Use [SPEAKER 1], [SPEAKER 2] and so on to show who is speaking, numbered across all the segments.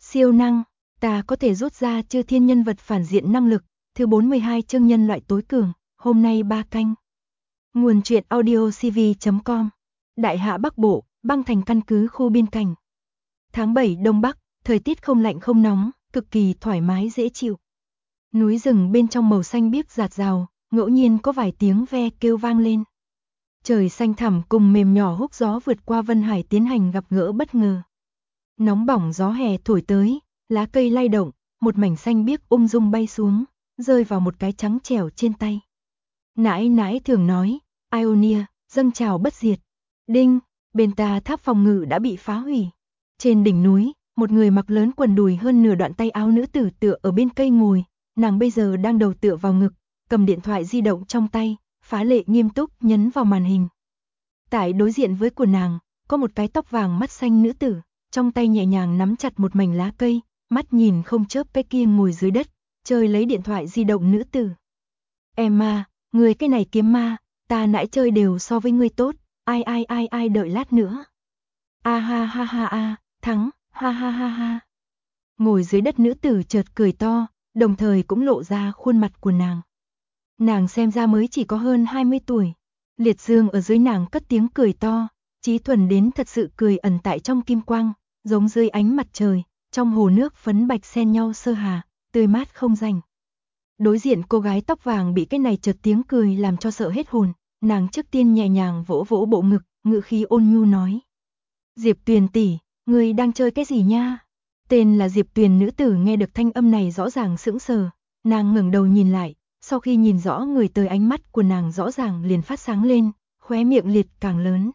[SPEAKER 1] Siêu năng, ta có thể rút ra chư thiên nhân vật phản diện năng lực, thứ 42 chương nhân loại tối cường, hôm nay 3 canh. Nguồn truyện audio cv.com. Đại Hạ Bắc Bộ, băng thành căn cứ khu biên cảnh. Tháng 7 Đông Bắc, thời tiết không lạnh không nóng, cực kỳ thoải mái dễ chịu. Núi rừng bên trong màu xanh biếc rạt rào, ngẫu nhiên có vài tiếng ve kêu vang lên. Trời xanh thẳm cùng mềm nhỏ húc gió vượt qua Vân Hải tiến hành gặp gỡ bất ngờ. Nóng bỏng gió hè thổi tới, lá cây lay động, một mảnh xanh biếc ung dung bay xuống, rơi vào một cái trắng trẻo trên tay. Nãi nãi thường nói, Ionia, dâng trào bất diệt. Đinh, bên ta tháp phòng ngự đã bị phá hủy. Trên đỉnh núi, một người mặc lớn quần đùi hơn nửa đoạn tay áo nữ tử tựa ở bên cây ngồi, nàng bây giờ đang đầu tựa vào ngực, cầm điện thoại di động trong tay, phá lệ nghiêm túc nhấn vào màn hình. Tại đối diện với của nàng, có một cái tóc vàng mắt xanh nữ tử, trong tay nhẹ nhàng nắm chặt một mảnh lá cây, mắt nhìn không chớp cái kia ngồi dưới đất, chơi lấy điện thoại di động nữ tử. Emma, người cái này kiếm ma, ta nãy chơi đều so với ngươi tốt, ai đợi lát nữa. A ha ha ha a, thắng, ha ha ha ha. Ngồi dưới đất nữ tử chợt cười to, đồng thời cũng lộ ra khuôn mặt của nàng. Nàng xem ra mới chỉ có hơn 20 tuổi. Liệt dương ở dưới nàng cất tiếng cười to, chí thuần đến thật sự cười ẩn tại trong kim quang, giống dưới ánh mặt trời, trong hồ nước phấn bạch xen nhau sơ hà, tươi mát không rành. Đối diện cô gái tóc vàng bị cái này chợt tiếng cười làm cho sợ hết hồn, nàng trước tiên nhẹ nhàng vỗ vỗ bộ ngực, ngữ khí ôn nhu nói. Diệp Tuyền tỷ, ngươi đang chơi cái gì nha? Tên là Diệp Tuyền nữ tử nghe được thanh âm này rõ ràng sững sờ, nàng ngẩng đầu nhìn lại, sau khi nhìn rõ người tới ánh mắt của nàng rõ ràng liền phát sáng lên, khóe miệng liệt càng lớn.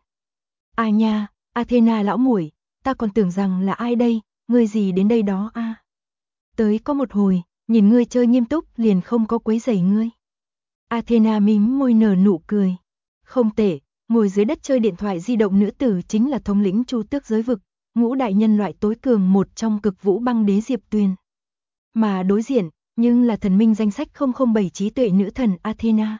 [SPEAKER 1] À nha, Athena lão muội, ta còn tưởng rằng là ai đây, ngươi gì đến đây đó a? Tới có một hồi, nhìn ngươi chơi nghiêm túc liền không có quấy rầy ngươi. Athena mím môi nở nụ cười. Không tệ, ngồi dưới đất chơi điện thoại di động nữ tử chính là thống lĩnh Chu Tước giới vực, ngũ đại nhân loại tối cường một trong cực vũ băng đế Diệp Tuyền. Mà đối diện, nhưng là thần minh danh sách 007 trí tuệ nữ thần Athena.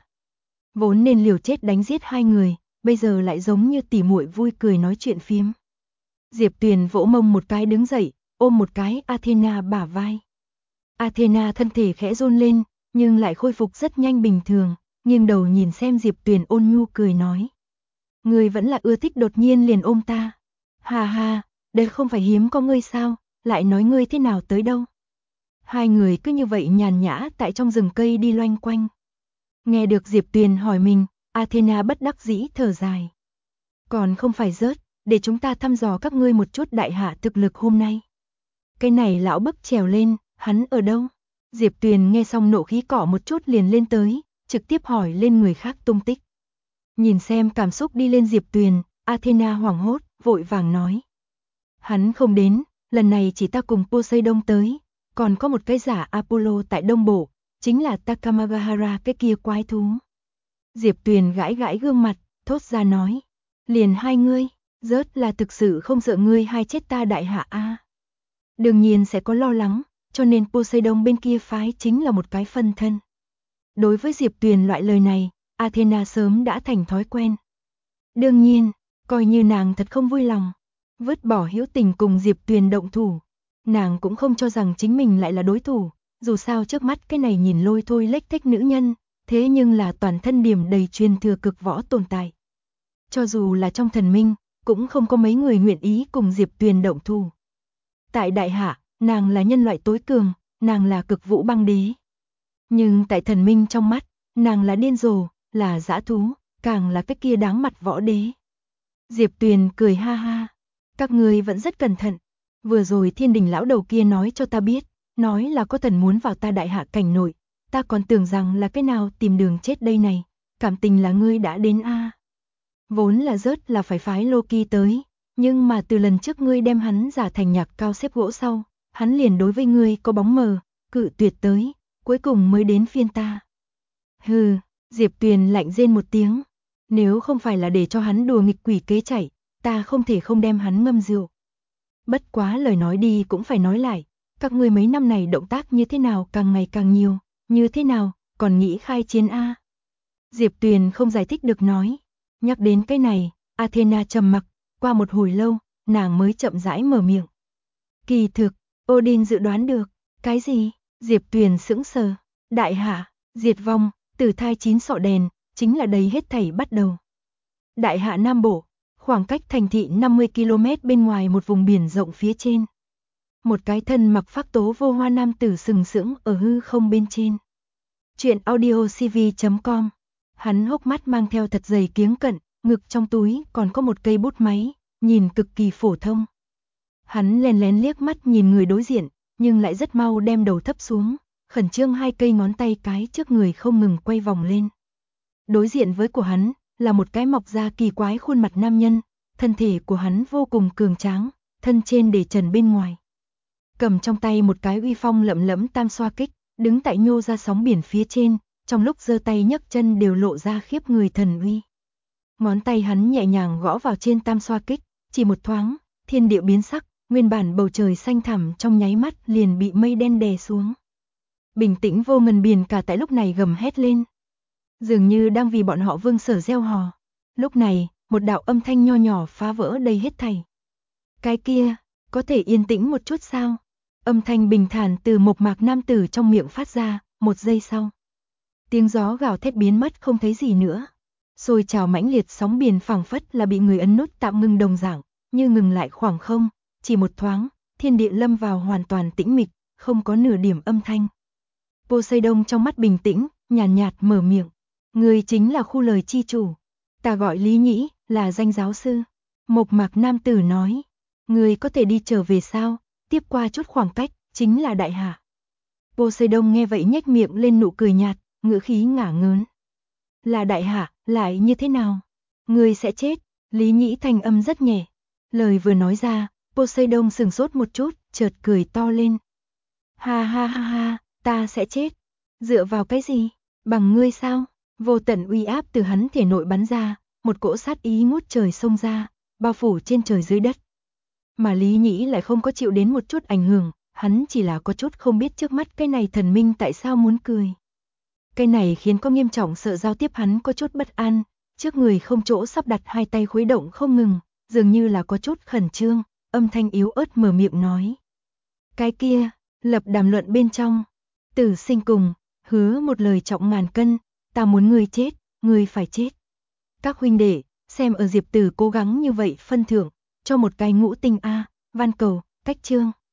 [SPEAKER 1] Vốn nên liều chết đánh giết hai người, bây giờ lại giống như tỉ muội vui cười nói chuyện phiếm. Diệp Tuyền vỗ mông một cái đứng dậy, ôm một cái Athena bả vai. Athena thân thể khẽ run lên, nhưng lại khôi phục rất nhanh bình thường, nghiêng đầu nhìn xem Diệp Tuyền ôn nhu cười nói. Ngươi vẫn là ưa thích đột nhiên liền ôm ta. Hà hà, đây không phải hiếm có ngươi sao, lại nói ngươi thế nào tới đâu. Hai người cứ như vậy nhàn nhã tại trong rừng cây đi loanh quanh. Nghe được Diệp Tuyền hỏi mình, Athena bất đắc dĩ thở dài. Còn không phải rớt, để chúng ta thăm dò các ngươi một chút đại hạ thực lực hôm nay. Cái này lão bức trèo lên, hắn ở đâu? Diệp Tuyền nghe xong nộ khí cỏ một chút liền lên tới, trực tiếp hỏi lên người khác tung tích. Nhìn xem cảm xúc đi lên Diệp Tuyền, Athena hoảng hốt, vội vàng nói. Hắn không đến, lần này chỉ ta cùng Poseidon tới, còn có một cái giả Apollo tại Đông Bộ, chính là Takamagahara cái kia quái thú. Diệp Tuyền gãi gãi gương mặt, thốt ra nói. Liền hai ngươi, rớt là thực sự không sợ ngươi hai chết ta đại hạ a. Đương nhiên sẽ có lo lắng, cho nên Poseidon bên kia phái chính là một cái phân thân. Đối với Diệp Tuyền loại lời này, Athena sớm đã thành thói quen. Đương nhiên, coi như nàng thật không vui lòng, vứt bỏ hữu tình cùng Diệp Tuyền động thủ, nàng cũng không cho rằng chính mình lại là đối thủ, dù sao trước mắt cái này nhìn lôi thôi lếch thếch nữ nhân, thế nhưng là toàn thân điểm đầy truyền thừa cực võ tồn tại. Cho dù là trong thần minh, cũng không có mấy người nguyện ý cùng Diệp Tuyền động thủ. Tại đại hạ, nàng là nhân loại tối cường, nàng là cực vũ băng đế. Nhưng tại thần minh trong mắt, nàng là điên rồ, là dã thú, càng là cái kia đáng mặt võ đế. Diệp Tuyền cười ha ha. Các ngươi vẫn rất cẩn thận. Vừa rồi thiên đình lão đầu kia nói cho ta biết, nói là có thần muốn vào ta đại hạ cảnh nội. Ta còn tưởng rằng là cái nào tìm đường chết đây này. Cảm tình là ngươi đã đến a. Vốn là rớt là phải phái Loki tới. Nhưng mà từ lần trước ngươi đem hắn giả thành nhạc cao xếp gỗ sau, hắn liền đối với ngươi có bóng mờ, cự tuyệt tới, cuối cùng mới đến phiên ta. Hừ, Diệp Tuyền lạnh rên một tiếng. Nếu không phải là để cho hắn đùa nghịch quỷ kế chạy, ta không thể không đem hắn ngâm rượu. Bất quá lời nói đi cũng phải nói lại, các ngươi mấy năm này động tác như thế nào càng ngày càng nhiều, như thế nào, còn nghĩ khai chiến a? Diệp Tuyền không giải thích được nói. Nhắc đến cái này, Athena trầm mặc, qua một hồi lâu, nàng mới chậm rãi mở miệng. Kỳ thực, Odin dự đoán được. Cái gì? Diệp Tuyền sững sờ. Đại hạ, diệt vong, tử thai 9 sọ đèn, chính là đây hết thảy bắt đầu. Đại hạ Nam Bộ, khoảng cách thành thị 50 km bên ngoài một vùng biển rộng phía trên. Một cái thân mặc phác tố vô hoa nam tử sừng sững ở hư không bên trên. Chuyện audio cv.com. Hắn hốc mắt mang theo thật dày kiếng cận, ngực trong túi còn có một cây bút máy, nhìn cực kỳ phổ thông. Hắn lén lén liếc mắt nhìn người đối diện, nhưng lại rất mau đem đầu thấp xuống, khẩn trương hai cây ngón tay cái trước người không ngừng quay vòng lên. Đối diện với của hắn là một cái mọc ra kỳ quái khuôn mặt nam nhân, thân thể của hắn vô cùng cường tráng, thân trên để trần bên ngoài. Cầm trong tay một cái uy phong lẫm lẫm tam xoa kích, đứng tại nhô ra sóng biển phía trên, trong lúc giơ tay nhấc chân đều lộ ra khiếp người thần uy. Ngón tay hắn nhẹ nhàng gõ vào trên tam xoa kích, chỉ một thoáng, thiên địa biến sắc, nguyên bản bầu trời xanh thẳm trong nháy mắt liền bị mây đen đè xuống. Bình tĩnh vô ngần biển cả tại lúc này gầm hét lên. Dường như đang vì bọn họ Vương Sở gieo hò. Lúc này, một đạo âm thanh nho nhỏ phá vỡ đây hết thảy. Cái kia, có thể yên tĩnh một chút sao? Âm thanh bình thản từ Mộc Mạc nam tử trong miệng phát ra, một giây sau. Tiếng gió gào thét biến mất không thấy gì nữa. Sôi trào mãnh liệt sóng biển phảng phất là bị người ấn nút tạm ngừng đồng dạng, như ngừng lại khoảng không, chỉ một thoáng, thiên địa lâm vào hoàn toàn tĩnh mịch, không có nửa điểm âm thanh. Poseidon trong mắt bình tĩnh, nhàn nhạt mở miệng. Người chính là khu lời chi chủ. Ta gọi Lý Nhĩ, là danh giáo sư. Mộc Mạc nam tử nói. Người có thể đi trở về sao? Tiếp qua chút khoảng cách, chính là đại hạ. Poseidon nghe vậy nhếch miệng lên nụ cười nhạt, ngữ khí ngả ngớn. Là đại hạ, lại như thế nào? Người sẽ chết. Lý Nhĩ thanh âm rất nhẹ. Lời vừa nói ra, Poseidon sừng sốt một chút, chợt cười to lên. Ha ha ha ha, ta sẽ chết. Dựa vào cái gì? Bằng ngươi sao? Vô tận uy áp từ hắn thể nội bắn ra, một cỗ sát ý ngút trời xông ra, bao phủ trên trời dưới đất. Mà Lý Nhĩ lại không có chịu đến một chút ảnh hưởng, hắn chỉ là có chút không biết trước mắt cái này thần minh tại sao muốn cười. Cái này khiến có nghiêm trọng sợ giao tiếp hắn có chút bất an, trước người không chỗ sắp đặt hai tay khuấy động không ngừng, dường như là có chút khẩn trương, âm thanh yếu ớt mở miệng nói. Cái kia, lập đàm luận bên trong, tử sinh cùng, hứa một lời trọng ngàn cân, ta muốn ngươi chết, ngươi phải chết. Các huynh đệ, xem ở Diệp Tử cố gắng như vậy phân thưởng, cho một cái ngũ tinh A, van cầu, cách chương.